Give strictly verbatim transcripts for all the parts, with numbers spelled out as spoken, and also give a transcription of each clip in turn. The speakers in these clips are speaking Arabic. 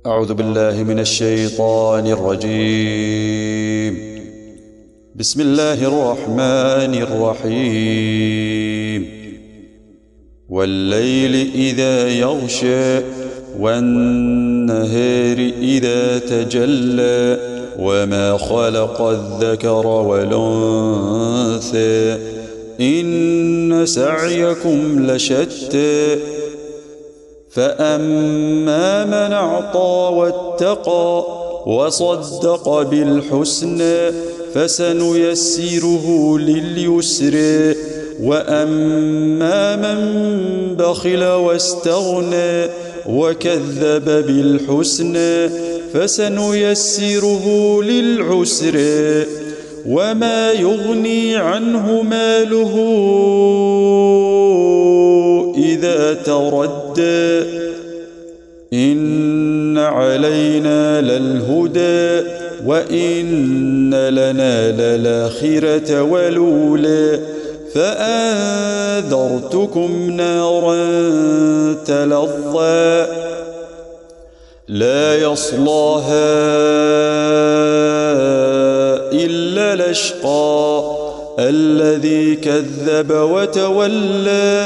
أعوذ بالله من الشيطان الرجيم. بسم الله الرحمن الرحيم. والليل إذا يغشى والنهار إذا تجلى وما خلق الذكر والأنثى إن سعيكم لشتى فأما من أعطى واتقى وصدق بالحسنى فسنيسره لليسرى وأما من بخل واستغنى وكذب بالحسنى فسنيسره للعسرى وما يغني عنه ماله إذا تردى إن علينا للهدى وإن لنا للآخرة والأولى فأنذرتكم نارا تلظى لا يصلاها إلا الأشقى الذي كذب وتولى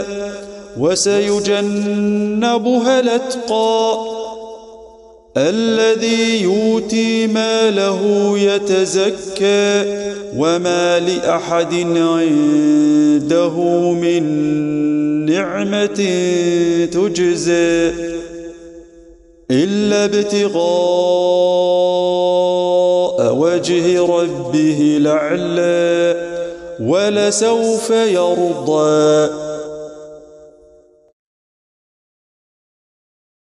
وسيجنبها الأتقى الذي يؤتي ماله يتزكى وما لأحد عنده من نعمة تجزى إلا ابتغاء وجه ربه الأعلى ولسوف يرضى